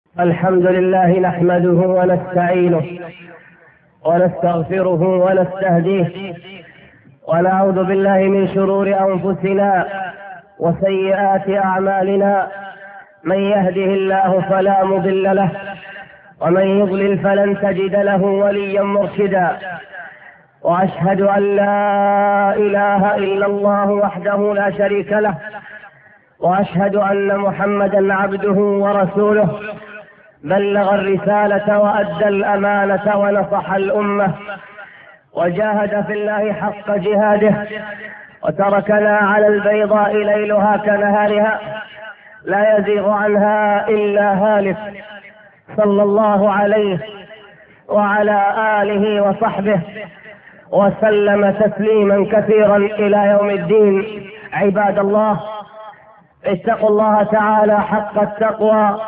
الحمد لله نحمده ونستعينه ونستغفره ونستهديه ونعوذ بالله من شرور أنفسنا وسيئات أعمالنا. من يهده الله فلا مضل له ومن يضلل فلن تجد له وليا مرشدا. وأشهد أن لا إله إلا الله وحده لا شريك له، وأشهد أن محمدا عبده ورسوله، بلغ الرسالة وأدى الأمانة ونصح الأمة وجاهد في الله حق جهاده، وتركنا على البيضاء ليلها كنهارها لا يزيغ عنها إلا هالك، صلى الله عليه وعلى آله وصحبه وسلم تسليما كثيرا إلى يوم الدين. عباد الله، اتقوا الله تعالى حق التقوى،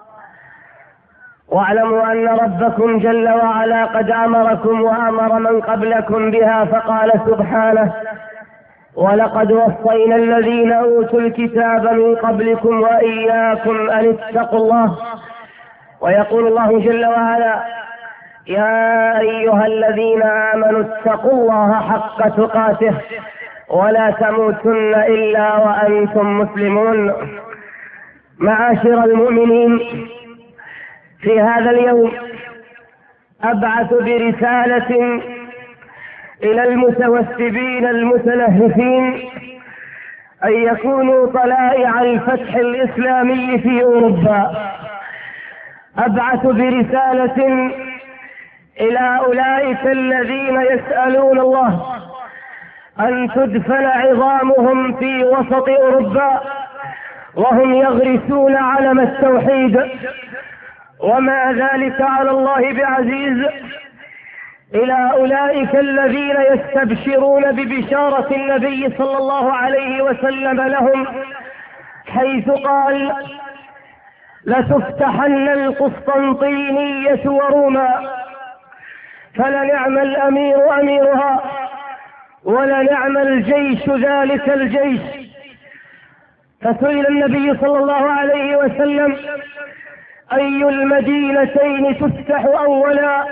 واعلموا أن ربكم جل وعلا قد أمركم وأمر من قبلكم بها، فقال سبحانه: ولقد وصينا الذين أوتوا الكتاب من قبلكم وإياكم أن اتقوا الله. ويقول الله جل وعلا: يا أيها الذين آمنوا اتقوا الله حق تقاته ولا تموتن إلا وأنتم مسلمون. معاشر المؤمنين، في هذا اليوم أبعث برسالة إلى المتوثبين المتلهفين أن يكونوا طلائع الفتح الإسلامي في أوروبا. أبعث برسالة إلى أولئك الذين يسألون الله أن تدفن عظامهم في وسط أوروبا وهم يغرسون علم التوحيد، وما ذلك على الله بعزيز. إلى أولئك الذين يستبشرون ببشارة النبي صلى الله عليه وسلم لهم، حيث قال: لتفتحن القسطنطينية وروما، فلنعم الأمير أميرها ولنعم الجيش ذلك الجيش. فسئل النبي صلى الله عليه وسلم: أي المدينتين تفتح أولا؟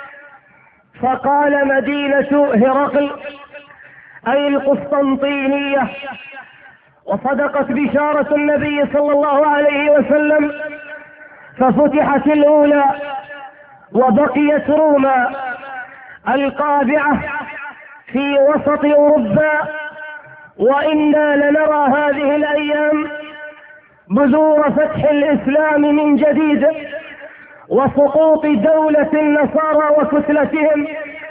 فقال: مدينة هرقل، أي القسطنطينية. وصدقت بشارة النبي صلى الله عليه وسلم، ففتحت الأولى وبقيت روما القابعة في وسط أوروبا. وإنا لنرى هذه الأيام بذور فتح الإسلام من جديد وسقوط دولة النصارى وكتلتهم،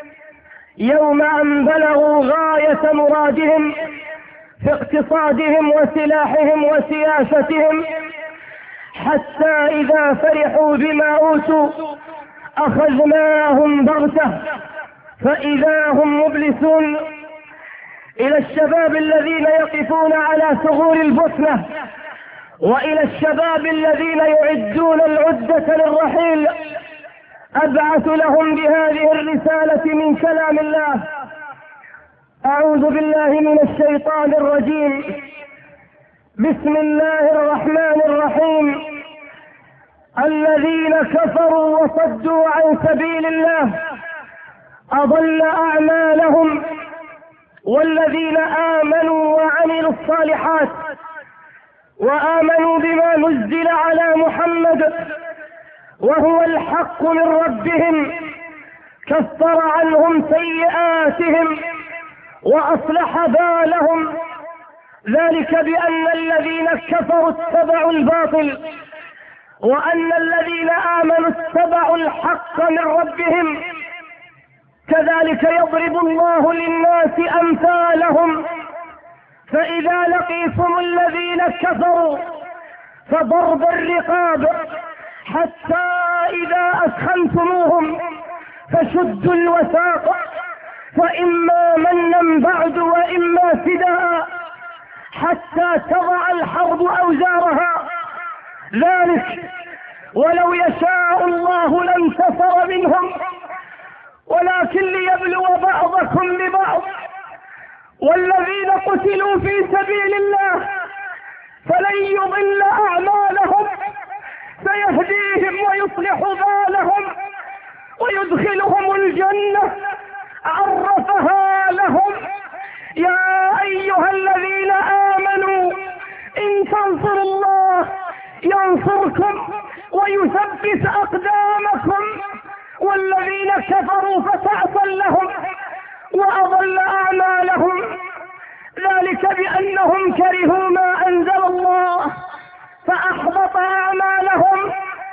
يوم أن بلغوا غاية مرادهم في اقتصادهم وسلاحهم وسياستهم، حتى إذا فرحوا بما أوتوا أخذناهم بغتة فإذا هم مبلسون. إلى الشباب الذين يقفون على ثغور البوسنة، وإلى الشباب الذين يعدون العدة للرحيل، أبعث لهم بهذه الرسالة من كلام الله. أعوذ بالله من الشيطان الرجيم. بسم الله الرحمن الرحيم. الذين كفروا وصدوا عن سبيل الله أضل أعمالهم، والذين آمنوا وعملوا الصالحات وآمنوا بما نزل على محمد وهو الحق من ربهم كفر عنهم سيئاتهم وأصلح بالهم، ذلك بأن الذين كفروا اتبعوا الباطل وأن الذين آمنوا اتبعوا الحق من ربهم، كذلك يضرب الله للناس أمثالهم. فإذا لقيتم الذين كفروا فضرب الرقاب حتى إذا أثخنتموهم فشدوا الوثاق، فإما منا بعد وإما فداء حتى تضع الحرب أوزارها، ذلك ولو يشاء الله لانتصر منهم ولكن ليبلو بعضكم ببعض. والذين قتلوا في سبيل الله فلن يضل أعمالهم سيهديهم ويصلح بالهم ويدخلهم الجنة عرفها لهم. يا أيها الذين آمنوا إن تنصروا الله ينصركم ويثبت أقدامكم، والذين كفروا فتعصى لهم وأضل أعمالهم، ذلك بأنهم كرهوا ما أنزل الله فأحبط أعمالهم.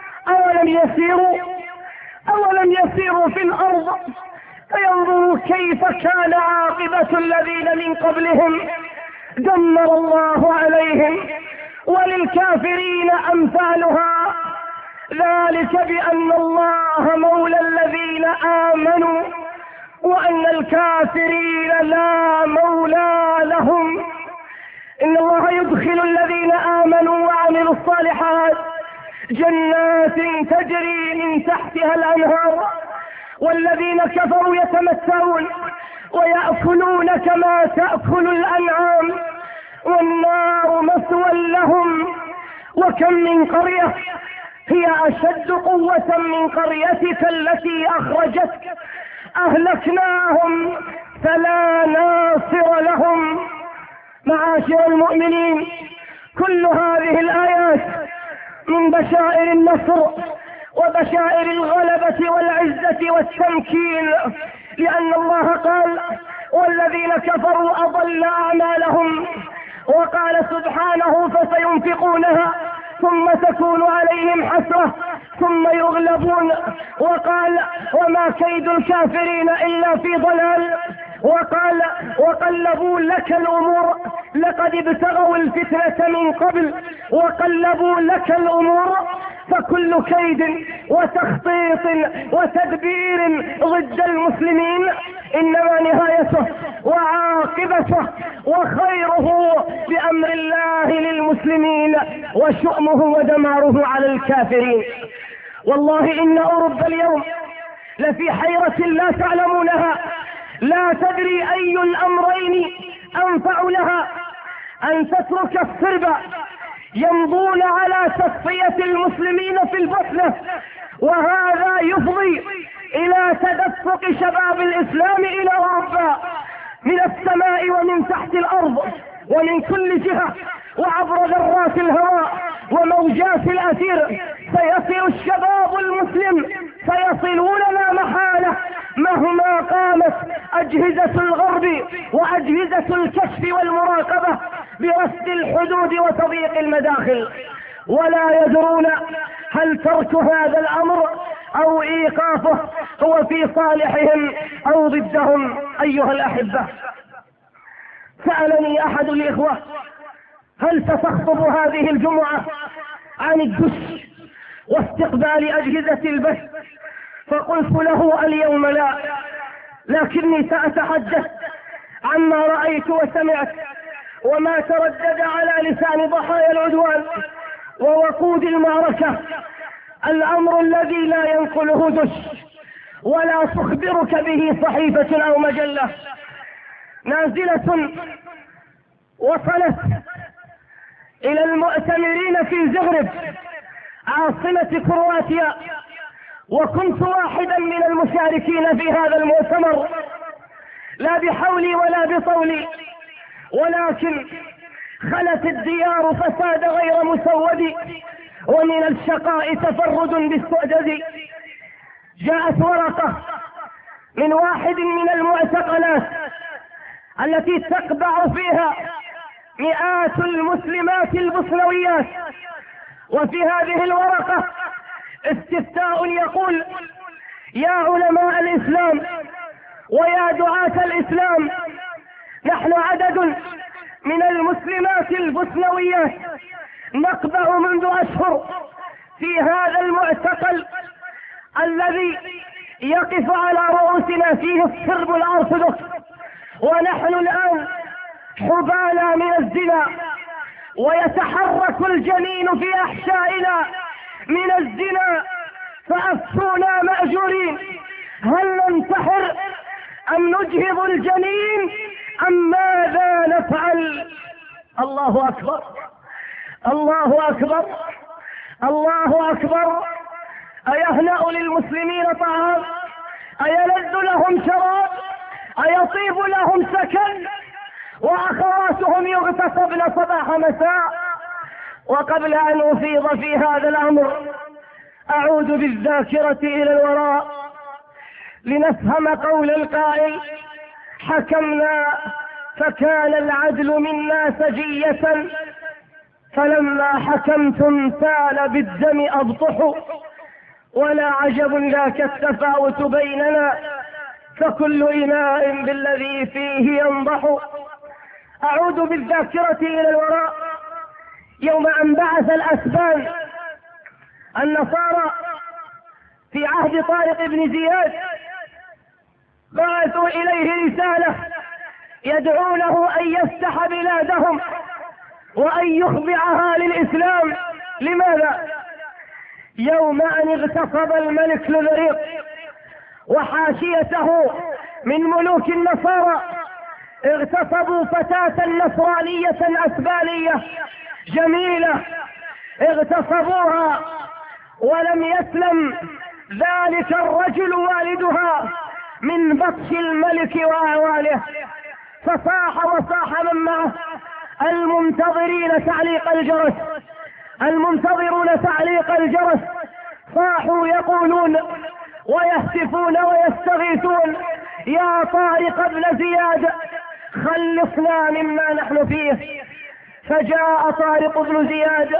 أولم يسيروا في الأرض فينظروا كيف كان عاقبة الذين من قبلهم دمر الله عليهم وللكافرين أمثالها، ذلك بأن الله مولى الذين آمنوا وأن الكافرين لا مولى لهم. إن الله يدخل الذين آمنوا وعملوا الصالحات جنات تجري من تحتها الأنهار، والذين كفروا يتمتعون ويأكلون كما تأكل الأنعام والنار مثوى لهم. وكم من قرية هي أشد قوة من قريتك التي أخرجتك أهلكناهم فلا ناصر لهم. معاشر المؤمنين، كل هذه الآيات من بشائر النصر وبشائر الغلبة والعزة والتمكين، لأن الله قال والذين كفروا أضل أعمالهم، وقال سبحانه فسينفقونها ثم تكون عليهم حسرة ثم يغلبون، وقال وما كيد الكافرين إلا في ضلال، وقال وقلبوا لك الأمور لقد ابتغوا الفتنة من قبل وقلبوا لك الأمور، فكل كيد وتخطيط وتدبير ضد المسلمين إنما نهايته وعاقبته وخيره بأمر الله للمسلمين وشؤمه ودماره على الكافرين. والله إن أوروبا اليوم لفي حيرة لا تعلمونها، لا تدري أي الأمرين أنفع لها، أن تترك الصرب يمضون على تصفية المسلمين في البوسنة، وهذا يفضي إلى تدفق شباب الإسلام إلى أوروبا من السماء ومن تحت الأرض ومن كل جهة وعبر ذرات الهواء وموجات الأثير. سيصل الشباب المسلم، سيصلون لا محالة مهما قامت أجهزة الغرب وأجهزة الكشف والمراقبة برصد الحدود وتضييق المداخل، ولا يدرون هل ترك هذا الأمر أو إيقافه هو في صالحهم أو ضدهم. أيها الأحبة، سألني أحد الإخوة هل ستخطب هذه الجمعة عن الدش واستقبال أجهزة البث؟ فقلت له اليوم لا، لكني سأتحدث عما رأيت وسمعت وما تردد على لسان ضحايا العدوان ووقود المعركة. الأمر الذي لا ينقله دش ولا تخبرك به صحيفة أو مجلة، نازلة وصلت إلى المؤتمرين في زغرب عاصمة كرواتيا، وكنت واحدا من المشاركين في هذا المؤتمر، لا بحولي ولا بطولي، ولكن خلت الديار فساد غير مسود، ومن الشقاء تفرد بالسؤدد. جاءت ورقة من واحد من المعتقلات التي تقبع فيها مئات المسلمات البوسنويات، وفي هذه الورقة استفتاء يقول: يا علماء الإسلام ويا دعاة الإسلام، نحن عدد من المسلمات البوسنويات نقبع منذ أشهر في هذا المعتقل الذي يقف على رؤوسنا فيه الصرب الأرثوذكس، ونحن الآن حبالى من الزنا، ويتحرك الجنين في أحشائنا من الزنا، فأفتونا مأجورين، هل ننتحر أم نجهض الجنين أم ماذا نفعل؟ الله أكبر، الله أكبر. الله أكبر. أيهنأ للمسلمين طعام؟ أيلذ لهم شراب؟ أيطيب لهم سكن؟ وأخواتهم يغتصبن صباح مساء. وقبل أن أفيض في هذا الأمر أعود بالذاكرة إلى الوراء لنفهم قول القائل: حكمنا فكان العدل منا سجية، فلما حكمتم سال بالدم أبطح، ولا عجب ذاك التفاوت بيننا، فكل إناء بالذي فيه ينضح. أعود بالذاكرة إلى الوراء يوم أن بعث الأسبان النصارى في عهد طارق بن زياد، بعثوا إليه رسالة يدعونه أن يفتح بلادهم وأن يخضعها للإسلام. لماذا؟ يوم أن اغتصب الملك لذريق وحاشيته من ملوك النصارى، اغتصبوا فتاة نصرانية أسبانية جميلة، اغتصبوها ولم يسلم ذلك الرجل والدها من بطش الملك وأعوانه، فصاح وصاح من معه المنتظرون تعليق الجرس، صاحوا يقولون ويهتفون ويستغيثون: يا طارق بن زياد خلصنا مما نحن فيه. فجاء طارق بن زياد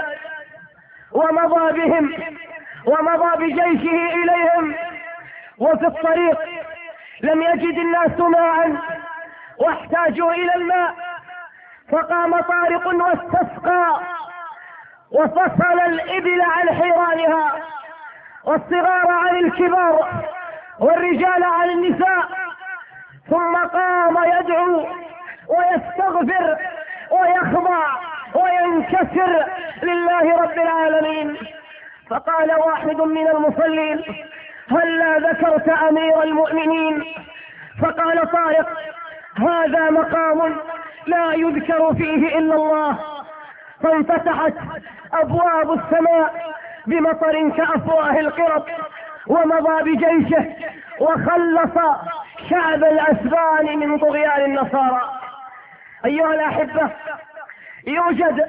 ومضى بهم ومضى بجيشه إليهم، وفي الطريق لم يجد الناس ماء واحتاجوا إلى الماء، فقام طارق واستسقى وفصل الإبل عن حيرانها والصغار عن الكبار والرجال عن النساء، ثم قام يدعو ويستغفر ويخضع وينكسر لله رب العالمين. فقال واحد من المصلين: هلا ذكرت أمير المؤمنين؟ فقال طارق: هذا مقام لا يذكر فيه إلا الله. فانفتحت أبواب السماء بمطر كأفواه القرب، ومضى بجيشه وخلص شعب الأسبان من طغيان النصارى. أيها الأحبة، يوجد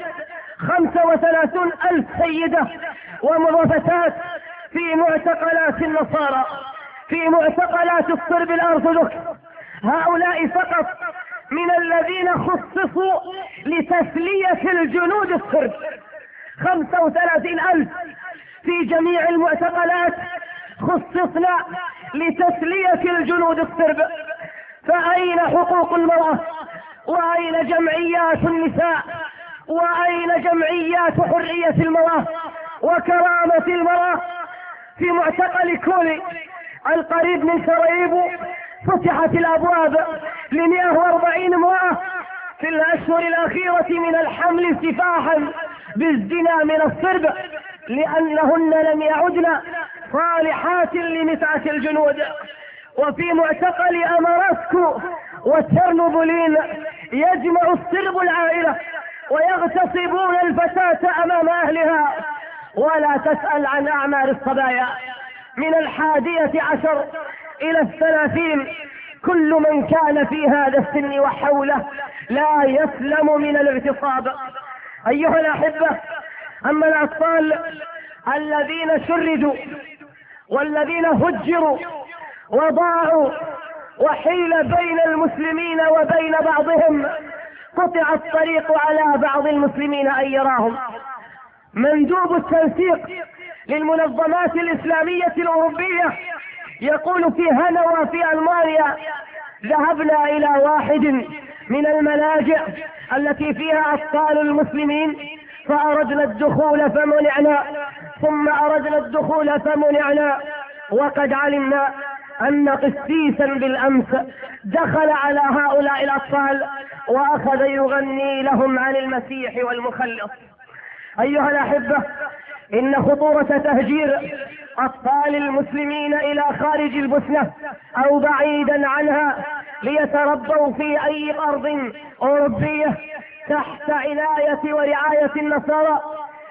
35,000 سيدة ومرفتات في معتقلات النصارى، في معتقلات الصرب الأرثوذكس. هؤلاء فقط من الذين خصصوا لتسلية الجنود الصرب، 35,000 في جميع المعتقلات خصصنا لتسلية الجنود الصرب. فأين حقوق المرأة؟ وأين جمعيات النساء؟ وأين جمعيات حرية المرأة وكرامة المرأة؟ في معتقل كولي القريب من سراييفو فتحت الأبواب ل140 امرأة في الأشهر الأخيرة من الحمل سفاحا بالزنا من الصرب، لأنهن لم يعدن صالحات لمتعة الجنود. وفي معتقل أماراسكو وتشرنوبولين يجمع الصرب العائلة ويغتصبون الفتاة أمام أهلها، ولا تسأل عن أعمار الصبايا من 11 إلى 30. كل من كان في هذا السن وحوله لا يسلم من الاغتصاب. أيها الأحبة، أما الأطفال الذين شردوا والذين هجروا وضاعوا وحيل بين المسلمين وبين بعضهم، قطع الطريق على بعض المسلمين أن يراهم. مندوب التنسيق للمنظمات الإسلامية الأوروبية يقول في هانوفر في ألمانيا: ذهبنا إلى واحد من الملاجئ التي فيها أطفال المسلمين فأردنا الدخول فمنعنا، ثم أردنا الدخول فمنعنا، وقد علمنا أن قسيسا بالأمس دخل على هؤلاء الأطفال وأخذ يغني لهم عن المسيح والمخلص. أيها الأحبة، إن خطورة تهجير أطفال المسلمين إلى خارج البوسنة أو بعيدا عنها ليتربوا في أي أرض أوروبية تحت عناية ورعاية النصارى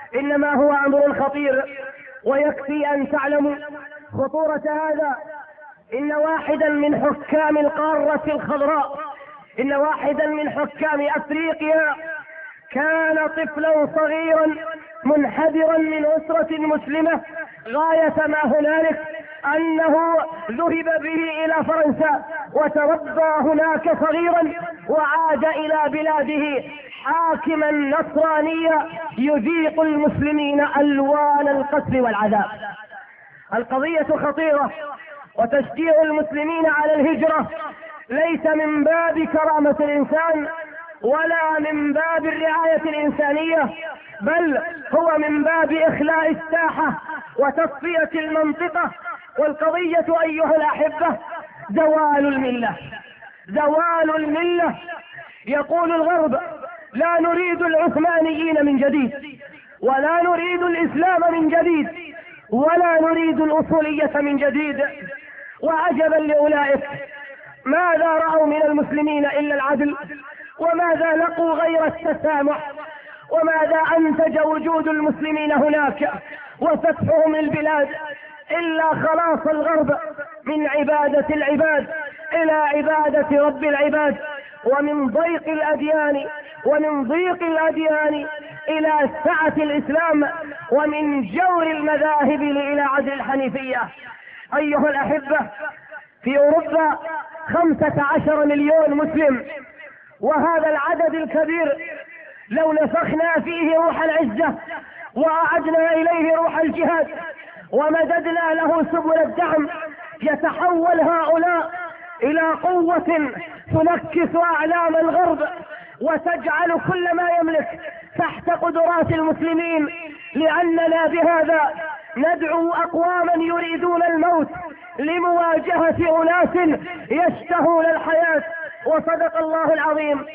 إنما هو أمر خطير، ويكفي أن تعلموا خطورة هذا. إن واحدا من حكام القارة الخضراء، إن واحدا من حكام أفريقيا كان طفلا صغيرا منحدرا من أسرة مسلمة، غاية ما هنالك أنه ذهب به إلى فرنسا وتربى هناك صغيرا، وعاد إلى بلاده حاكما نصرانيا يذيق المسلمين ألوان القتل والعذاب. القضية خطيرة، وتشجيع المسلمين على الهجرة ليس من باب كرامة الإنسان ولا من باب الرعاية الإنسانية، بل هو من باب إخلاء الساحة وتصفية المنطقة. والقضية أيها الأحبة زوال الملة، زوال الملة. يقول الغرب: لا نريد العثمانيين من جديد، ولا نريد الإسلام من جديد، ولا نريد الأصولية من جديد. وعجبا لأولئك، ماذا رأوا من المسلمين إلا العدل؟ وماذا لقوا غير التسامح؟ وماذا أنتج وجود المسلمين هناك وفتحهم البلاد إلا خلاص الغرب من عبادة العباد إلى عبادة رب العباد، ومن ضيق الأديان إلى سعة الإسلام، ومن جور المذاهب إلى عدل الحنيفية. أيها الأحبة، في أوروبا 15 مليون مسلم، وهذا العدد الكبير لو نفخنا فيه روح العزة وأعدنا إليه روح الجهاد ومددنا له سبل الدعم، يتحول هؤلاء إلى قوة تنكس أعلام الغرب وتجعل كل ما يملك تحت قدرات المسلمين، لأننا بهذا ندعو أقواما يريدون الموت لمواجهة أناس يشتهون الحياة. وصدق الله العظيم: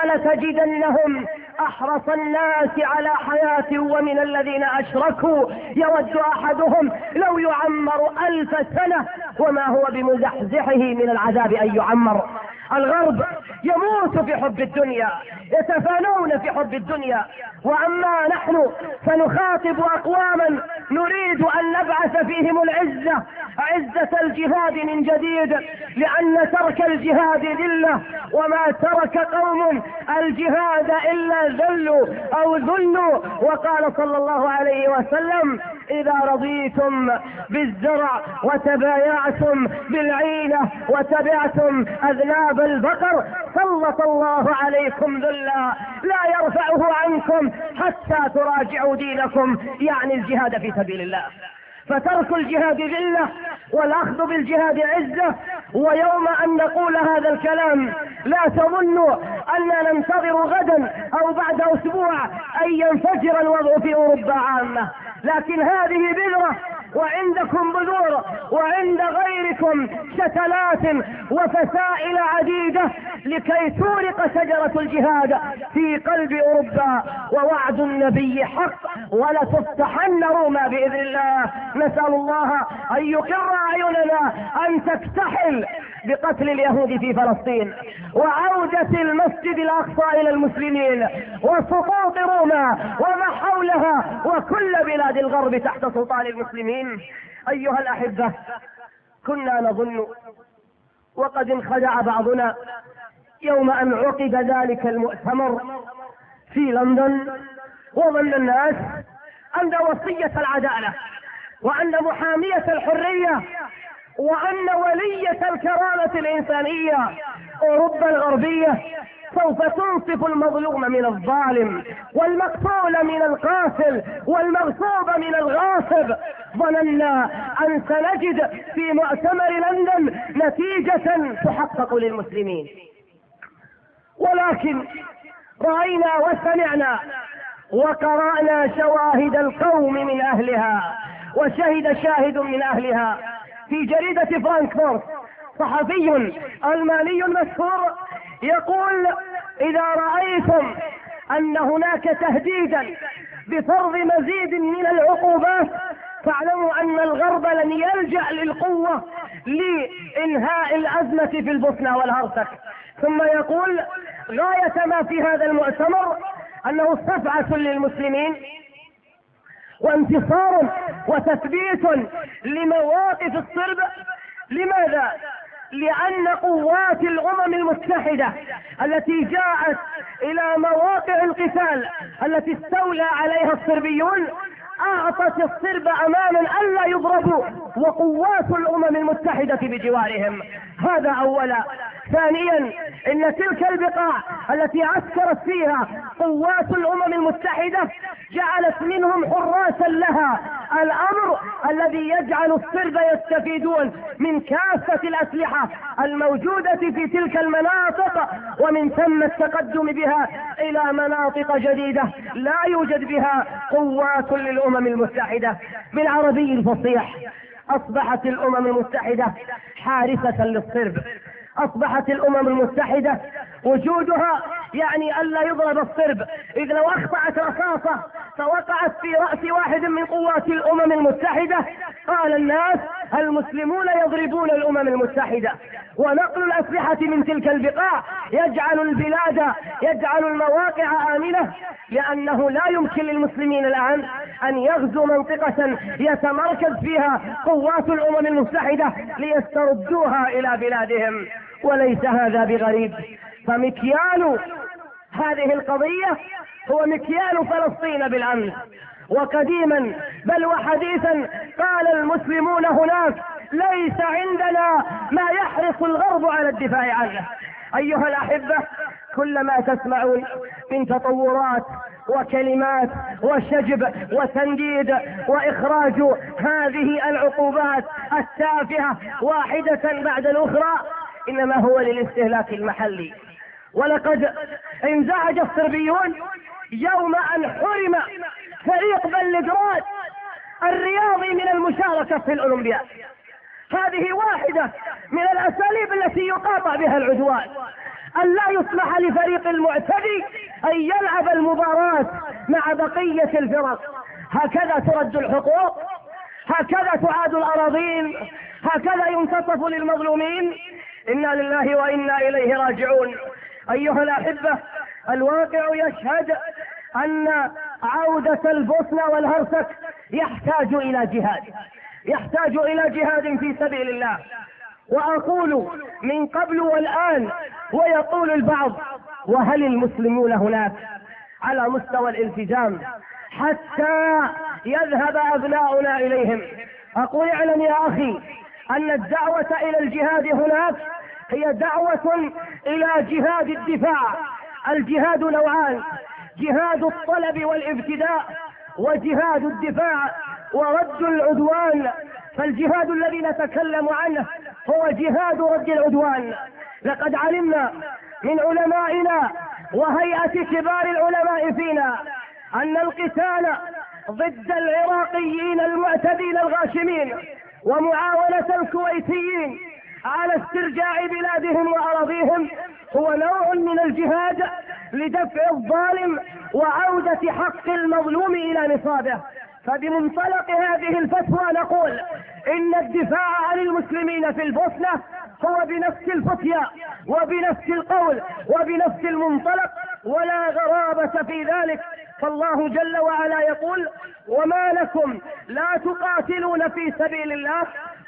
ولتجدنهم أحرص الناس على حياة ومن الذين أشركوا يود أحدهم لو يعمر 1000 سنة وما هو بمزحزحه من العذاب أن يعمر. الغرب يموت في حب الدنيا، يتفانون في حب الدنيا، وأما نحن فنخاطب أقواما نريد أن نبعث فيهم العزة، عزة الجهاد من جديد، لأن ترك الجهاد ذلة، وما ترك قوم الجهاد إلا ذلوا أو ذلوا. وقال صلى الله عليه وسلم: إذا رضيتم بالزرع وتبايعتم بالعينة وتبعتم أذناب البقر سلط الله عليكم ذلا لا يرفعه عنكم حتى تراجعوا دينكم، يعني الجهاد في سبيل الله. فترك الجهاد ذلة والأخذ بالجهاد عزة. ويوم أن نقول هذا الكلام لا تظنوا أننا ننتظر غدا أو بعد أسبوع أن ينفجر الوضع في أوروبا عامة، لكن هذه بذرة، وعندكم بذور، وعند غيركم شتلات وفسائل عديدة لكي تورق شجرة الجهاد في قلب أوروبا. ووعد النبي حق، ولتفتحن روما بإذن الله. نسأل الله أن يقر أعيننا أن تكتحل بقتل اليهود في فلسطين، وعودة المسجد الأقصى إلى المسلمين، وسقوط روما وما حولها وكل بلاد الغرب تحت سلطان المسلمين. أيها الأحبة، كنا نظن وقد انخدع بعضنا يوم أن عقد ذلك المؤتمر في لندن، وظن الناس أن وصية العدالة وأن محامية الحرية وأن ولية الكرامة الإنسانية أوروبا الغربية سوف تنصف المظلوم من الظالم، والمقتول من القاتل، والمغصوب من الغاصب. ظننا أن سنجد في مؤتمر لندن نتيجة تحقق للمسلمين، ولكن رأينا وسمعنا وقرأنا شواهد القوم من أهلها، وشهد شاهد من أهلها في جريدة فرانكفورت. صحفي ألماني مشهور يقول: إذا رأيتم أن هناك تهديدا بفرض مزيد من العقوبات فاعلموا أن الغرب لن يلجأ للقوة لإنهاء الأزمة في البوسنة والهرسك. ثم يقول: غاية ما في هذا المؤتمر أنه صفعة للمسلمين وانتصار وتثبيت لمواقف الصرب. لماذا؟ لأن قوات الأمم المتحدة التي جاءت إلى مواقع القتال التي استولى عليها الصربيون أعطت الصرب أماما ألا يضربوا، وقوات الأمم المتحدة بجوارهم. هذا أولا. ثانيا، إن تلك البقاع التي عسكرت فيها قوات الأمم المتحدة جعلت منهم حراسا لها، الأمر الذي يجعل الصرب يستفيدون من كافة الأسلحة الموجودة في تلك المناطق، ومن ثم التقدم بها إلى مناطق جديدة لا يوجد بها قوات للأمم المتحدة. بالعربي الفصيح، أصبحت الأمم المتحدة حارسة للصرب. أصبحت الأمم المتحدة وجودها يعني ألا يضرب الصرب، إذ لو أخطأت رصاصة فوقعت في رأس واحد من قوات الأمم المتحدة قال الناس المسلمون يضربون الأمم المتحدة. ونقل الأسلحة من تلك البقاع يجعل البلاد، يجعل المواقع آمنة، لأنه لا يمكن للمسلمين الآن أن يغزوا منطقة يتمركز فيها قوات الأمم المتحدة ليستردوها إلى بلادهم. وليس هذا بغريب، فمكيال هذه القضية هو مكيال فلسطين بالأمس وقديما بل وحديثا. قال المسلمون هناك ليس عندنا ما يحرص الغرب على الدفاع عنه. أيها الأحبة، كلما تسمعون من تطورات وكلمات وشجب وتنديد وإخراج هذه العقوبات التافهة واحدة بعد الأخرى إنما هو للاستهلاك المحلي. ولقد انزعج الصربيون يوم أن حرم فريق بلغراد الرياضي من المشاركة في الأولمبياد. هذه واحدة من الأساليب التي يقاطع بها العدوان، أن لا يسمح لفريق المعتدي أن يلعب المباراة مع بقية الفرق. هكذا ترد الحقوق، هكذا تعاد الأراضين، هكذا ينتصف للمظلومين. إنا لله وإنا إليه راجعون. أيها الأحبة، الواقع يشهد أن عودة البوسنة والهرسك يحتاج إلى جهاد، يحتاج إلى جهاد في سبيل الله. وأقول من قبل والآن، ويقول البعض وهل المسلمون هناك على مستوى الالتزام حتى يذهب أبناؤنا إليهم؟ أقول اعلم يا أخي أن الدعوة إلى الجهاد هناك هي دعوة إلى جهاد الدفاع. الجهاد نوعان: جهاد الطلب والابتداء، وجهاد الدفاع ورد العدوان. فالجهاد الذي نتكلم عنه هو جهاد رد العدوان. لقد علمنا من علمائنا وهيئة كبار العلماء فينا أن القتال ضد العراقيين المعتدين الغاشمين ومعاونة الكويتيين على استرجاع بلادهم وأراضيهم هو نوع من الجهاد لدفع الظالم وعودة حق المظلوم إلى نصابه. فبمنطلق هذه الفتوى نقول إن الدفاع عن المسلمين في البوسنة هو بنفس الفتية وبنفس القول وبنفس المنطلق، ولا غرابة في ذلك. فالله جل وعلا يقول: وما لكم لا تقاتلون في سبيل الله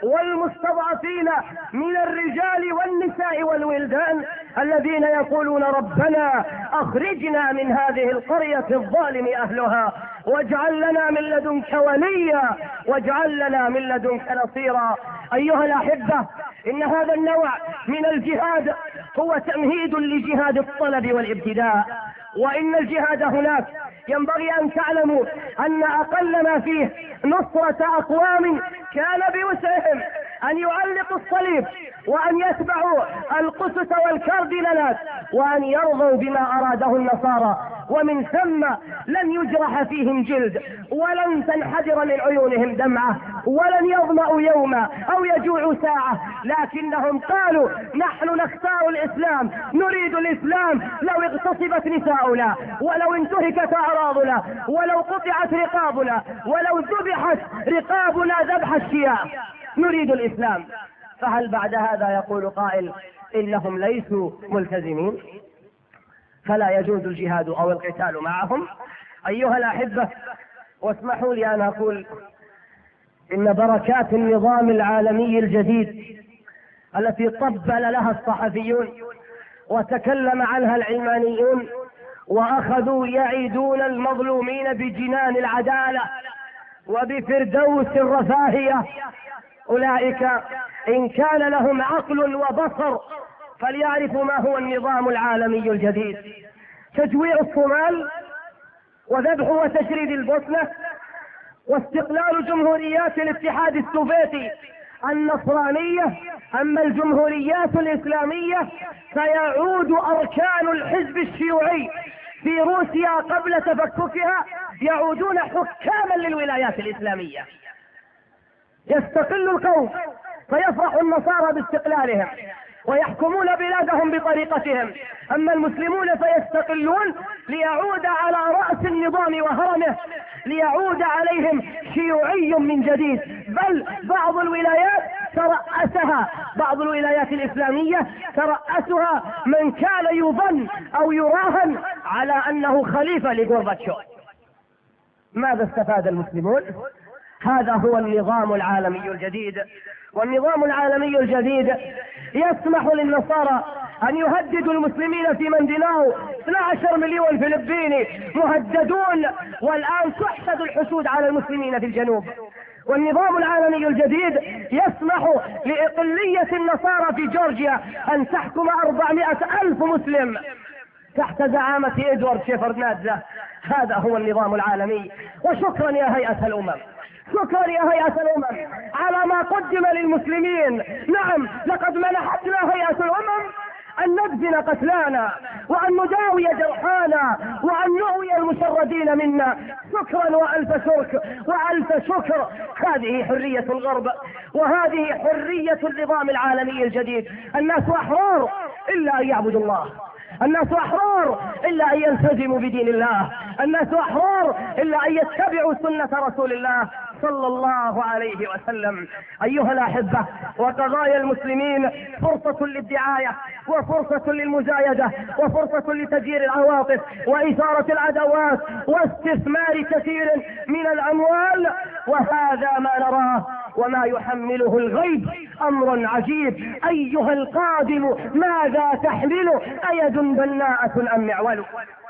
والمستضعفين من الرجال والنساء والولدان الذين يقولون ربنا أخرجنا من هذه القرية الظالم أهلها واجعل لنا من لدنك وليا واجعل لنا من لدنك نصيرا. أيها الأحبة، إن هذا النوع من الجهاد هو تمهيد لجهاد الطلب والابتداء. وإن الجهاد هناك ينبغي أن تعلموا أن أقل ما فيه نصرة أقوام كان بوسعهم أن يعلقوا الصليب وأن يتبعوا القسس والكاردينالات وأن يرضوا بما أراده النصارى، ومن ثم لن يجرح فيهم جلد ولن تنحدر من عيونهم دمعة ولن يظمأوا يوما أو يجوعوا ساعة، لكنهم قالوا نحن نختار الإسلام، نريد الإسلام لو اغتصبت نساؤنا ولو انتهكت أعراضنا ولو قطعت رقابنا ولو ذبحت رقابنا ذبح الشياه، نريد الإسلام. فهل بعد هذا يقول قائل إنهم ليسوا ملتزمين فلا يجوز الجهاد أو القتال معهم؟ أيها الأحبة، واسمحوا لي أن أقول إن بركات النظام العالمي الجديد التي طبل لها الصحفيون وتكلم عنها العلمانيون وأخذوا يعيدون المظلومين بجنان العدالة وبفردوس الرفاهية، أولئك إن كان لهم عقل وبصر فليعرفوا ما هو النظام العالمي الجديد: تجويع الصومال وذبح وتشريد البوسنة واستقلال جمهوريات الاتحاد السوفيتي النصرانية. أما الجمهوريات الإسلامية فيعود أركان الحزب الشيوعي في روسيا قبل تفككها يعودون حكاما للولايات الإسلامية. يستقل القوم فيفرح النصارى باستقلالهم ويحكمون بلادهم بطريقتهم، أما المسلمون فيستقلون ليعود على رأس النظام وهرمه، ليعود عليهم شيوعي من جديد. بل بعض الولايات ترأسها، بعض الولايات الإسلامية ترأسها من كان يظن أو يراهن على أنه خليفة لغورباتشوف. ماذا استفاد المسلمون؟ هذا هو النظام العالمي الجديد. والنظام العالمي الجديد يسمح للنصارى أن يهددوا المسلمين في منديناو. 12 مليون فلبيني مهددون، والآن تحشد الحشود على المسلمين في الجنوب. والنظام العالمي الجديد يسمح لإقلية النصارى في جورجيا أن تحكم 400,000 مسلم تحت زعامة إدوارد شيفردنادزا. هذا هو النظام العالمي. وشكرا يا هيئة الأمم، شكرا يا هيئة الأمم على ما قدم للمسلمين. نعم، لقد منحتنا هيئة الأمم أن نبذل قتلانا وأن نداوي جرحانا وأن نؤوي المشردين منا. شكرا وألف شكر وألف شكر. هذه حرية الغرب وهذه حرية النظام العالمي الجديد. الناس أحرار إلا أن يعبدوا الله، الناس أحرار إلا أن يلتزموا بدين الله، الناس أحرار إلا أن يتبعوا سنة رسول الله صلى الله عليه وسلم. أيها الأحبة، وقضايا المسلمين فرصة للدعاية وفرصة للمزايدة وفرصة لتجير العواطف وإثارة العداوات واستثمار كثير من الأموال، وهذا ما نراه وما يحمله الغيب أمر عجيب. أيها القادم ماذا تحمل؟ أيد بناءة أم معول؟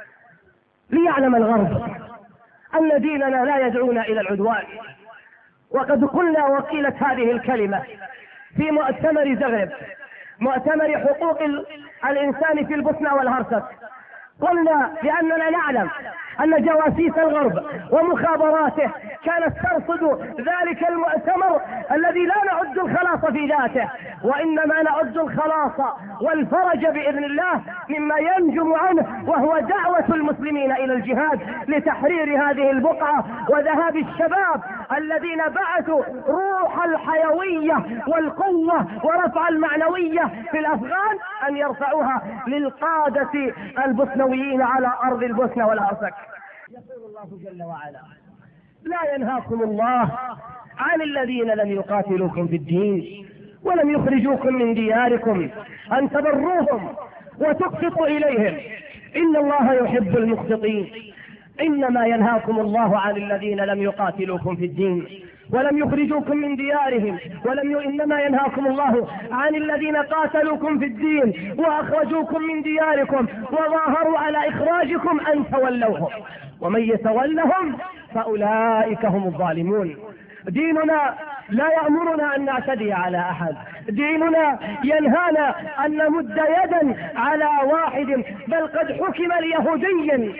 ليعلم الغرب أن ديننا لا يدعونا إلى العدوان. وقد قلنا وقيلت هذه الكلمة في مؤتمر زغرب، مؤتمر حقوق الإنسان في البوسنة والهرسك. قلنا لأننا نعلم أن جواسيس الغرب ومخابراته كانت ترصد ذلك المؤتمر الذي لا نعد الخلاص في ذاته، وإنما نعد الخلاص والفرج بإذن الله مما ينجم عنه، وهو دعوة المسلمين إلى الجهاد لتحرير هذه البقعة وذهاب الشباب الذين بعثوا روح الحيوية والقوة ورفع المعنوية في الأفغان أن يرفعوها للقادة البوسنويين على أرض البوسنة والهرسك. يقول الله جل وعلا: لا ينهاكم الله عن الذين لم يقاتلوكم في الدين ولم يخرجوكم من دياركم أن تبروهم وتقسطوا إليهم إن الله يحب المقسطين. إنما ينهاكم الله عن الذين لم يقاتلوكم في الدين ولم يخرجوكم من ديارهم إنما ينهاكم الله عن الذين قاتلوكم في الدين وأخرجوكم من دياركم وظاهروا على إخراجكم أن تولوهم ومن يتولهم فأولئك هم الظالمون. ديننا لا يأمرنا أن نعتدي على أحد، ديننا ينهانا أن نمد يدا على واحد، بل قد حكم اليهودي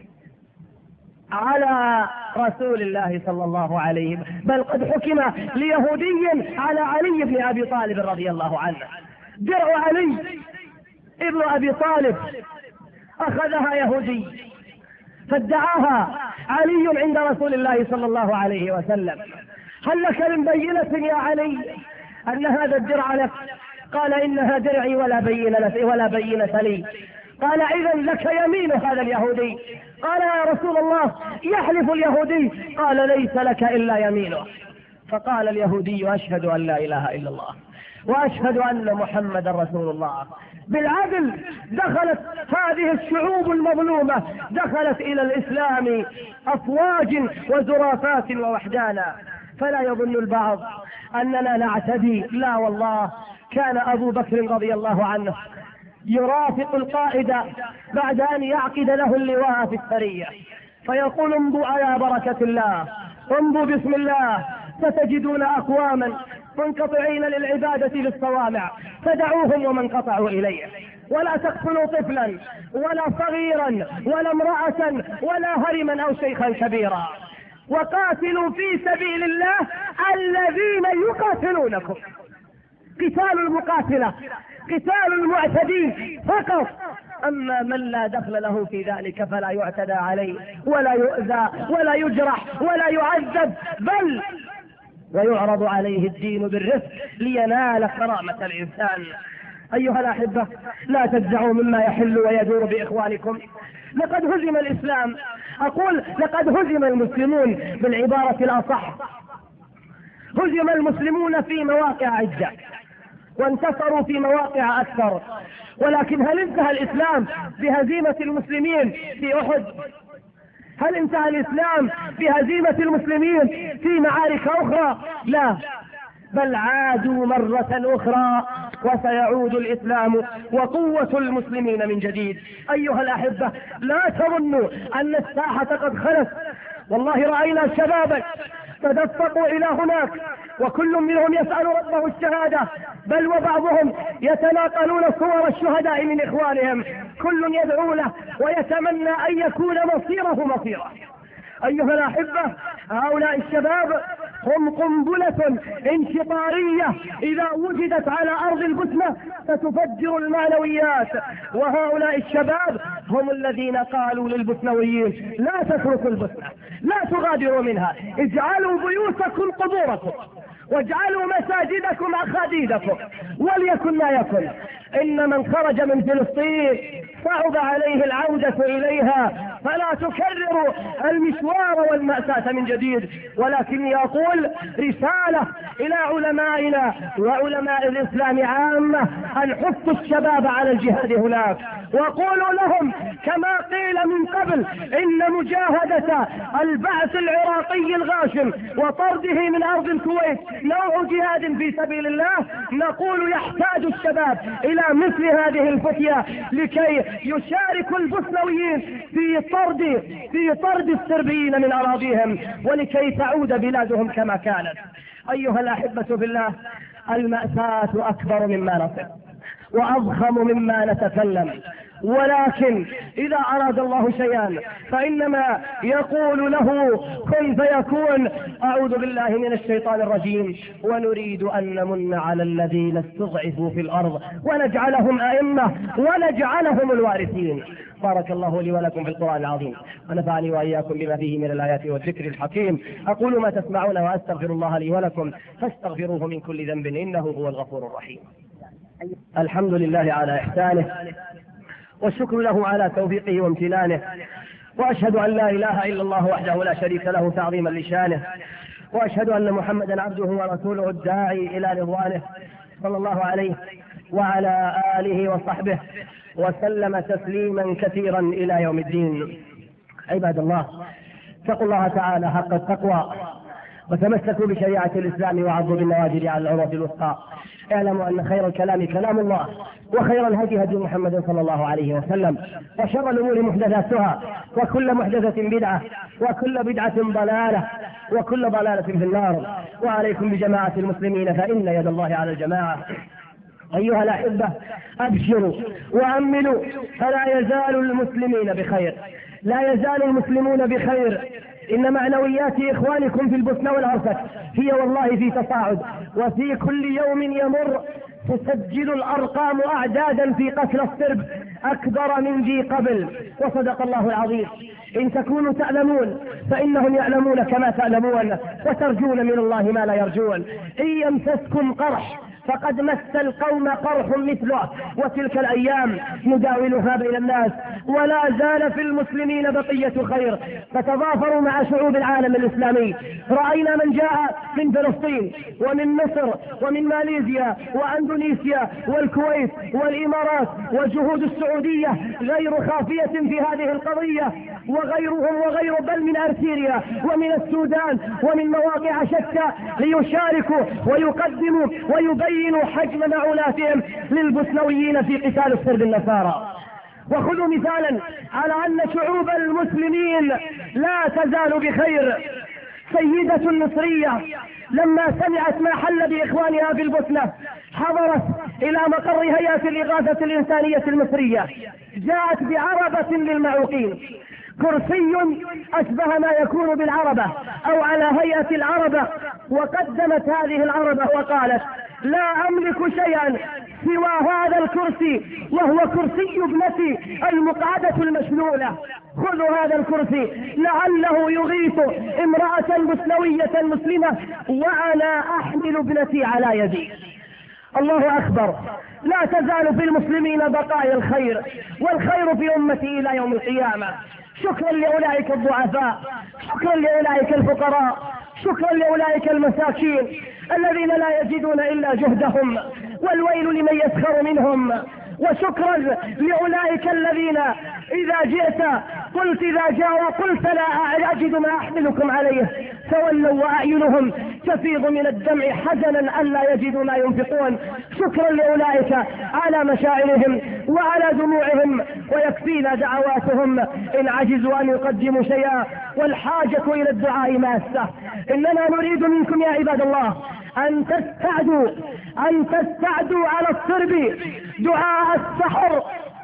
على رسول الله صلى الله عليه وسلم، بل قد حكم ليهودي على علي بن أبي طالب رضي الله عنه. درع علي ابن أبي طالب أخذها يهودي فادعاها علي عند رسول الله صلى الله عليه وسلم. هل لك من بينة يا علي أن هذا الدرع لك؟ قال: إنها درعي ولا بينة لي. قال: إذن لك يمين هذا اليهودي. قال: يا رسول الله يحلف اليهودي. قال: ليس لك إلا يمينه. فقال اليهودي: أشهد أن لا إله إلا الله. وأشهد أن محمد رسول الله. بالعدل دخلت هذه الشعوب المظلومة، دخلت إلى الإسلام أفواج وزرافات ووحدانا. فلا يظن البعض أننا نعتدي، لا والله. كان أبو بكر رضي الله عنه يرافق القائد بعد أن يعقد له اللواء في السرية، فيقول: امضوا على بركة الله، امضوا بسم الله، ستجدون أقواما منقطعين للعبادة في الصوامع فدعوهم ومن قطعوا إليه، ولا تقتلوا طفلا ولا صغيرا ولا امرأة ولا هرما أو شيخا كبيرا، وقاتلوا في سبيل الله الذين يقاتلونكم. قتال المقاتلة، قتال المعتدين فقط. أما من لا دخل له في ذلك فلا يعتدى عليه ولا يؤذى ولا يجرح ولا يعذب، بل ويعرض عليه الدين بالرفق لينال كرامة الإنسان. أيها الأحبة، لا تجزعوا مما يحل ويدور بإخوانكم. لقد هزم الإسلام، أقول لقد هزم المسلمون بالعبارة الأصح. هزم المسلمون في مواقع عدة وانتصروا في مواقع أكثر، ولكن هل انتهى الإسلام بهزيمة المسلمين في أحد؟ هل انتهى الإسلام بهزيمة المسلمين في معارك أخرى؟ لا، بل عادوا مرة أخرى وسيعود الإسلام وقوة المسلمين من جديد. أيها الأحبة، لا تظنوا أن الساحة قد خلت، والله رأينا شبابا تدفقوا إلى هناك وكل منهم يسأل ربه الشهادة، بل وبعضهم يتناقلون صور الشهداء من إخوانهم، كل يدعو له ويتمنى أن يكون مصيره مصيره. أيها الأحبة، هؤلاء الشباب هم قنبلة انشطارية إذا وجدت على أرض البسمة ستفجر المعنويات، وهؤلاء الشباب هم الذين قالوا للبسنويين: لا تتركوا البسمة، لا تغادروا منها، اجعلوا بيوتكم قبوركم واجعلوا مساجدكم أخاديدكم، وليكن ما يكن. إن من خرج من فلسطين صعب عليه العودة إليها، فلا تكرروا المشوار والمأساة من جديد. ولكني أقول رسالة إلى علمائنا وعلماء الإسلام عامة أن حثوا الشباب على الجهاد هناك، وقولوا لهم كما قيل من قبل: إن مجاهدة البعث العراقي الغاشم وطرده من أرض الكويت نوع جهاد في سبيل الله. نقول يحتاج الشباب إلى مثل هذه الفتية لكي يشاركوا البوسنويين في طرد السربيين من أراضيهم، ولكي تعود بلادهم كما كانت. أيها الأحبة في الله، المأساة أكبر مما نصف وأضخم مما نتكلم، ولكن إذا أراد الله شيئا فإنما يقول له كن فيكون. أعوذ بالله من الشيطان الرجيم. ونريد أن نمن على الذين استضعفوا في الأرض ونجعلهم أئمة ونجعلهم الوارثين. بارك الله لي ولكم في القرآن العظيم، ونفعني وإياكم بما فيه من الآيات والذكر الحكيم. أقول ما تسمعون وأستغفر الله لي ولكم فاستغفروه من كل ذنب إنه هو الغفور الرحيم. الحمد لله على إحسانه، والشكر له على توفيقه وامتنانه، وأشهد أن لا إله إلا الله وحده لا شريك له تعظيما لشانه، وأشهد أن محمدا عبده ورسوله الداعي إلى رضوانه صلى الله عليه وعلى آله وصحبه وسلم تسليما كثيرا إلى يوم الدين. عباد الله، اتقوا الله تعالى حق التقوى وتمسكوا بشريعة الإسلام وعضوا بالنواجذ على العروة الوثقى. اعلموا أن خير الكلام كلام الله، وخير الهدي هدي محمد صلى الله عليه وسلم، وشر الأمور محدثاتها، وكل محدثة بدعة، وكل بدعة ضلالة، وكل ضلالة في النار. وعليكم بجماعة المسلمين فإن يد الله على الجماعة. أيها الأحبة، أبشروا وأملوا، فلا يزال المسلمين بخير، لا يزال المسلمون بخير. إن معنويات إخوانكم في البوسنة والهرسك هي والله في تصاعد، وفي كل يوم يمر تسجل الأرقام أعدادا في قتل الصرب أكبر من ذي قبل. وصدق الله العظيم: إن تكونوا تعلمون فإنهم يعلمون كما تعلمون، وترجون من الله ما لا يرجون. إن يمسسكم قرح فقد مس القوم قرح مثله، وتلك الأيام نداولها بين الناس، ولا زال في المسلمين بقية خير، فتضافروا مع شعوب العالم الإسلامي. رأينا من جاء من فلسطين ومن مصر ومن ماليزيا وأندونيسيا والكويت والإمارات، والجهود السعودية غير خافية في هذه القضية، وغيرهم بل من أرسيريا ومن السودان ومن مواقع شتى، ليشاركوا ويقدموا ويبينوا حجم معوناتهم للبوسنويين في قتال السرب النصارى. وخذوا مثالا على أن شعوب المسلمين لا تزال بخير. سيدة مصرية لما سمعت ما حل بإخوانها في البوسنة حضرت إلى مقر هيئة الإغاثة الإنسانية المصرية، جاءت بعربة للمعوقين، كرسي أشبه ما يكون بالعربة أو على هيئة العربة، وقدمت هذه العربة وقالت: لا أملك شيئا سوى هذا الكرسي، وهو كرسي ابنتي المقعدة المشلولة، خذوا هذا الكرسي لعله يغيث امرأة بوسنوية مسلمة، وأنا أحمل ابنتي على يدي. الله أكبر. لا تزال في المسلمين بقايا الخير، والخير في أمتي إلى يوم القيامة. شكرا لأولئك الضعفاء، شكرا لأولئك الفقراء، شكرا لأولئك المساكين الذين لا يجدون إلا جهدهم، والويل لمن يسخر منهم. وشكرا لأولئك الذين إذا جئت قلت إذا جاءوا قلت لا أجد ما أحملكم عليه، تولوا وأعينهم تفيض من الدمع حزنا ألا يجدوا ما ينفقون. شكرا لأولئك على مشاعرهم وعلى دموعهم، ويكفينا دعواتهم إن عجزوا أن يقدموا شيئا، والحاجة إلى الدعاء ماسة. إننا نريد منكم يا عباد الله أن تستعدوا على الصرب دعاء السحر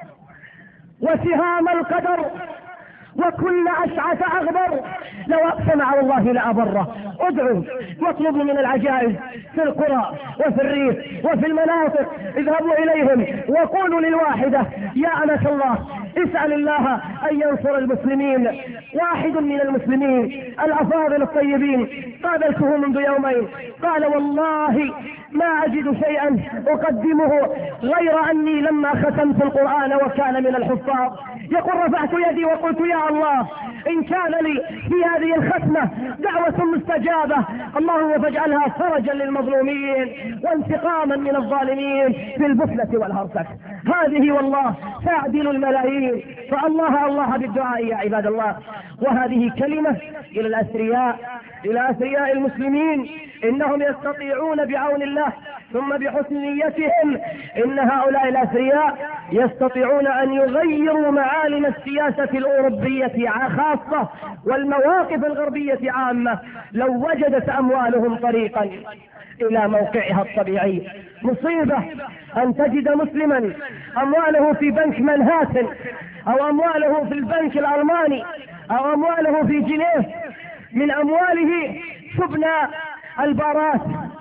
وسهام القدر وكل أشعث أغبر، لو أقسم على الله لأبره. ادعوا واطلبوا من العجائز في القرى وفي الريف وفي المناطق، اذهبوا إليهم وقولوا للواحدة: يا أنس الله اسأل الله أن ينصر المسلمين. واحد من المسلمين الأفاضل الطيبين قابلته منذ يومين، قال: والله ما أجد شيئا أقدمه غير أني لما ختمت القرآن وكان من الحفاظ، يقول: رفعت يدي وقلت: يا الله إن كان لي في هذه الختمة دعوة مستجابة اللهم فاجعلها فرجا للمظلومين وانتقاما من الظالمين في البسلة والهرسك. هذه والله تعدل الملايين، فالله بالدعاء يا عباد الله. وهذه كلمة إلى أثرياء المسلمين، إنهم يستطيعون بعون الله ثم بحسن نيتهم، إن هؤلاء الأثرياء يستطيعون أن يغيروا معالم السياسة الأوروبية خاصة والمواقف الغربية عامة لو وجدت أموالهم طريقا إلى موقعها الطبيعي. مصيبة أن تجد مسلما أمواله في بنك منهاتن، أو أمواله في البنك الألماني، أو أمواله في جنيه، من أمواله تبنى البارات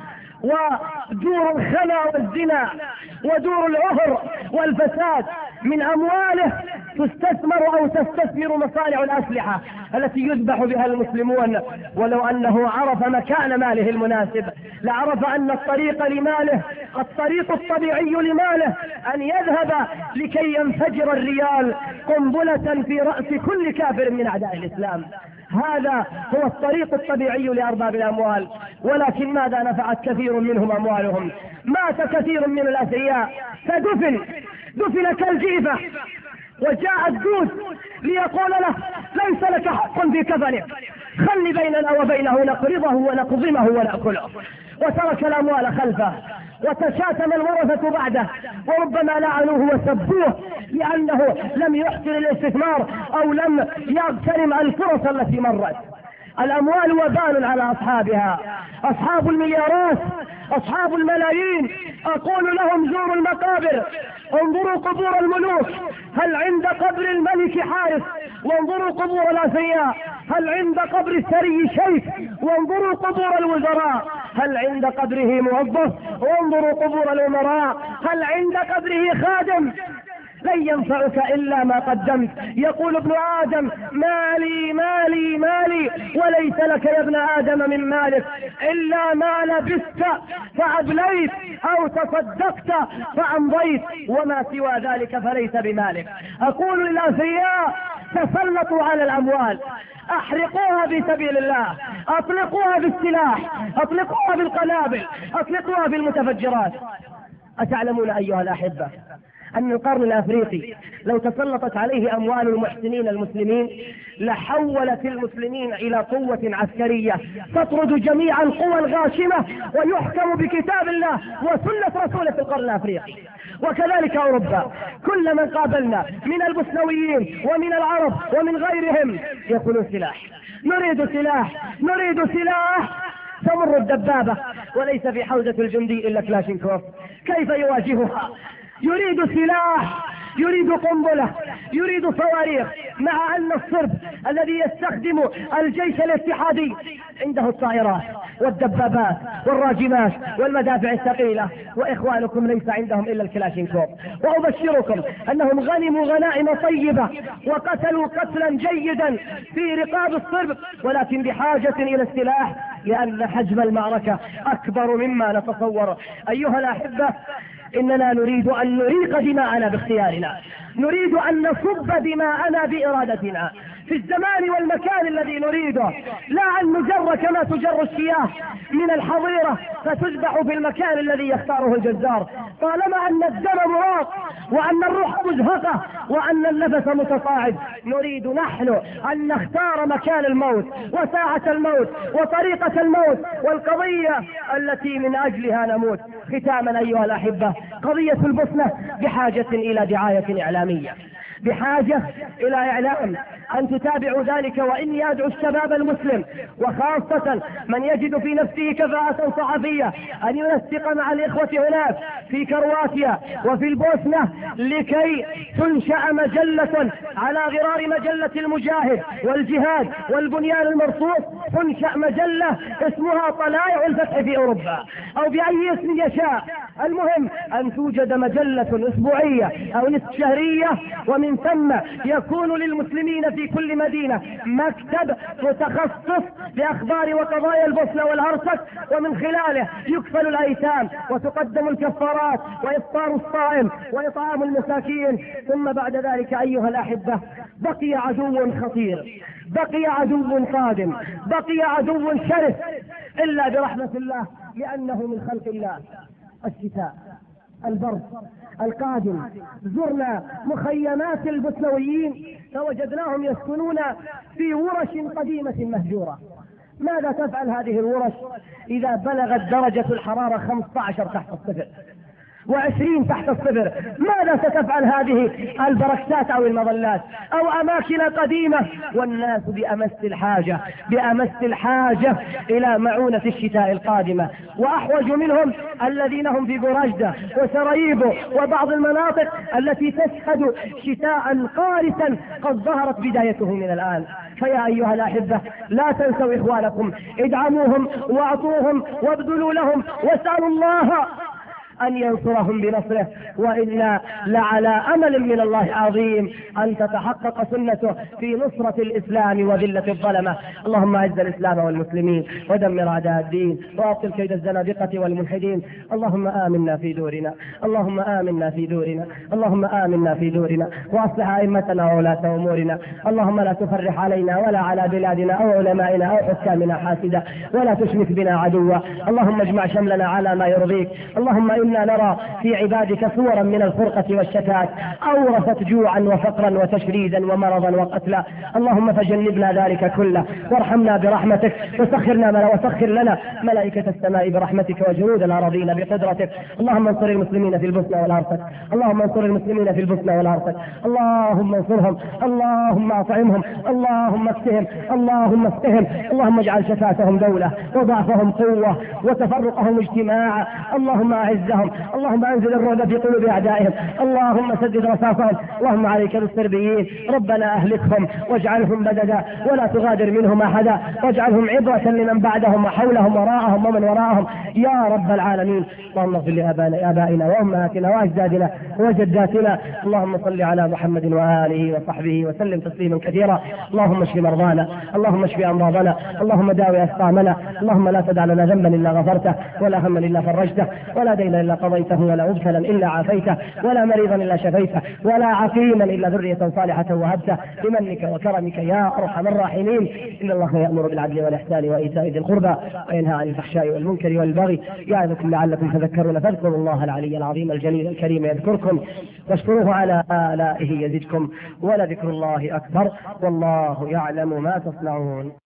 ودور الخنا والزنا ودور العهر والفساد، من أمواله تستثمر أو تستثمر مصانع الأسلحة التي يذبح بها المسلمون. ولو أنه عرف مكان ماله المناسب لعرف أن الطريق لماله، الطريق الطبيعي لماله أن يذهب لكي ينفجر الريال قنبلة في رأس كل كافر من أعداء الإسلام. هذا هو الطريق الطبيعي لأرباب الأموال. ولكن ماذا نفعت كثير منهم أموالهم؟ مات كثير من الأثرياء فدفن كالجيفة، وجاء الدود ليقول له: ليس لك حق في كفنه، خل بيننا وبينه نقرضه ونقضمه ونأكله. وترك الأموال خلفه، وتشاتم الورثة بعده، وربما لعنوه وسبوه لأنه لم يحسن الاستثمار أو لم يغتنم الفرص التي مرت. الأموال وبال على أصحابها، أصحاب المليارات، أصحاب الملايين. أقول لهم: زوروا المقابر، انظروا قبور الملوك، هل عند قبر الملك حارس؟ وانظروا قبور الأثرياء، هل عند قبر الثري شيخ؟ وانظروا قبور الوزراء، هل عند قبره موظف؟ وانظروا قبور الأمراء، هل عند قبره خادم؟ لن ينفعك إلا ما قدمت. يقول ابن آدم مالي مالي مالي، وليس لك يا ابن آدم من مالك إلا ما لبست فأبليت أو تصدقت فأمضيت، وما سوى ذلك فليس بمالك. أقول للأثرياء تسلطوا على الأموال، احرقوها في سبيل الله، اطلقوها بالسلاح، اطلقوها بالقنابل، اطلقوها بالمتفجرات. أتعلمون أيها الأحبة أن القرن الأفريقي لو تسلطت عليه أموال المحسنين المسلمين لحولت المسلمين إلى قوة عسكرية تطرد جميع القوى الغاشمة ويحكم بكتاب الله وسنة رسوله في القرن الأفريقي. وكذلك أوروبا، كل من قابلنا من البوسنويين ومن العرب ومن غيرهم يقولون سلاح، نريد سلاح، نريد سلاح. تمر الدبابة وليس في حوزة الجندي إلا كلاشينكوف، كيف يواجهها؟ يريد سلاح، يريد قنبلة، يريد صواريخ، مع أن الصرب الذي يستخدم الجيش الاتحادي عنده الطائرات والدبابات والراجمات والمدافع الثقيلة، وإخوانكم ليس عندهم إلا الكلاشينكوف. وأبشركم أنهم غنموا غنائم طيبة وقتلوا قتلا جيدا في رقاب الصرب، ولكن بحاجة إلى السلاح لأن حجم المعركة أكبر مما نتصور. أيها الأحبة، إننا نريد أن نريق دماءنا باختيارنا، نريد أن نصب دماءنا بإرادتنا في الزمان والمكان الذي نريده، لا أن نجر كما تجر الشياه من الحظيرة فتذبح في المكان الذي يختاره الجزار. طالما أن الدم مراق وأن الروح مزهقة وأن النفس متصاعد، نريد نحن أن نختار مكان الموت وساعة الموت وطريقة الموت والقضية التي من أجلها نموت. ختاما أيها الأحبة، قضية البوسنة بحاجة إلى دعاية إعلامية، بحاجة إلى إعلام أن تتابعوا ذلك. وإني أدعو الشباب المسلم وخاصة من يجد في نفسه كفاءة صحفية أن ينسق مع الإخوة هناك في كرواتيا وفي البوسنة لكي تنشأ مجلة على غرار مجلة المجاهد والجهاد والبنيان المرصوص، تنشأ مجلة اسمها طلائع الفتح في أوروبا أو بأي اسم يشاء. المهم أن توجد مجلة أسبوعية أو نصف شهرية، ومن ثم يكون للمسلمين في كل مدينة مكتب متخصص بأخبار وقضايا البوسنة والهرسك، ومن خلاله يكفل الأيتام وتقدم الكفارات وإفطار الصائم وإطعام المساكين. ثم بعد ذلك أيها الأحبة بقي عدو خطير، بقي عدو قادم، بقي عدو شرس، إلا برحمة الله لأنه من خلق الله. الشتاء، البرد القادم. زرنا مخيمات البوسنويين فوجدناهم يسكنون في ورش قديمة مهجورة. ماذا تفعل هذه الورش إذا بلغت درجة الحرارة 15 تحت الصفر و20 تحت الصفر؟ ماذا ستفعل هذه البركسات أو المظلات أو أماكن قديمة والناس بأمس الحاجة إلى معونة الشتاء القادمة؟ وأحوج منهم الذين هم في بوراجدا وسراييفو وبعض المناطق التي تشهد شتاء قارسا قد ظهرت بدايته من الآن. فيا أيها الأحبة، لا تنسوا إخوانكم، ادعموهم واعطوهم وابذلوا لهم، واسألوا الله أن ينصرهم بنصره، وإنا لعلى أمل من الله عظيم أن تتحقق سنته في نصرة الإسلام وذلة الظلمة. اللهم أعز الإسلام والمسلمين ودمر أعداء الدين وأبطل كيد الزنادقة والملحدين. اللهم آمنا في دورنا، اللهم آمنا في دورنا، اللهم آمنا في دورنا، وأصلح أئمتنا وولاة أمورنا. اللهم لا تفرح علينا ولا على بلادنا أو علمائنا أو حكامنا حاسدا، ولا تشمت بنا عدوا. اللهم اجمع شملنا على ما يرضيك. اللهم إنا نرى في عبادك صورا من الفرقة والشتات أورثت جوعا وفقرا وتشريدا ومرضا وقتلا. اللهم فجنبنا ذلك كله، وارحمنا برحمتك، وسخر لنا ملائكة السماء برحمتك وجنود الأراضين بقدرتك. اللهم انصر المسلمين في البوسنة والهرسك، اللهم انصر المسلمين في البوسنة والهرسك، اللهم انصرهم، اللهم اطعمهم، اللهم اكفهم، اللهم اسقهم، اللهم اجعل شتاتهم دولة وضعفهم قوة وتفرقهم اجتماعا. اللهم اعزهم بعدهم، اللهم أنزل الرعب في قلوب أعدائهم، اللهم سدد رصاصهم، اللهم عليك بالسربيين، ربنا أهلكهم واجعلهم بددا ولا تغادر منهم أحدا، واجعلهم عبرة لمن بعدهم وحولهم وراءهم ومن وراءهم يا رب العالمين. اللهم اغفر لآبائنا وأمهاتنا وأجدادنا وجداتنا، اللهم صل على محمد وآله وصحبه وسلم تسليما كثيرا. اللهم اشف مرضانا، اللهم اشف أمراضنا، اللهم داوي أسقامنا، اللهم لا تدع لنا ذنبا إلا غفرته، ولا هما إلا فرجته، ولا دينا إلا قضيته، ولا مبتلا إلا عافيته، ولا مريضا إلا شفيته، ولا عقيما إلا ذرية صالحة وهبته، بمنك وكرمك يا أرحم الراحمين. إن الله يأمر بالعدل والإحسان وإيتاء ذي القربى وينهى عن الفحشاء والمنكر والبغي يعظكم لعلكم تذكرون، فاذكروا الله العلي العظيم الجليل الكريم يذكركم، واشكروه على آلائه يزدكم، ولذكر الله أكبر، والله يعلم ما تصنعون.